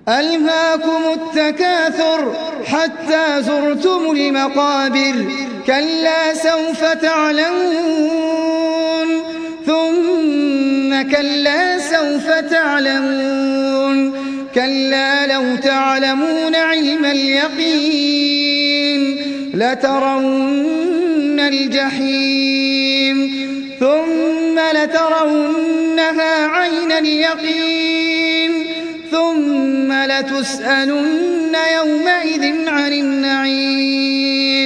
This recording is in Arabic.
ألهاكم التكاثر حتى زرتم المقابر كلا سوف تعلمون ثم كلا سوف تعلمون كلا لو تعلمون علم اليقين لترون الجحيم ثم لترونها عين اليقين ثم لتسألن يومئذ عن النعيم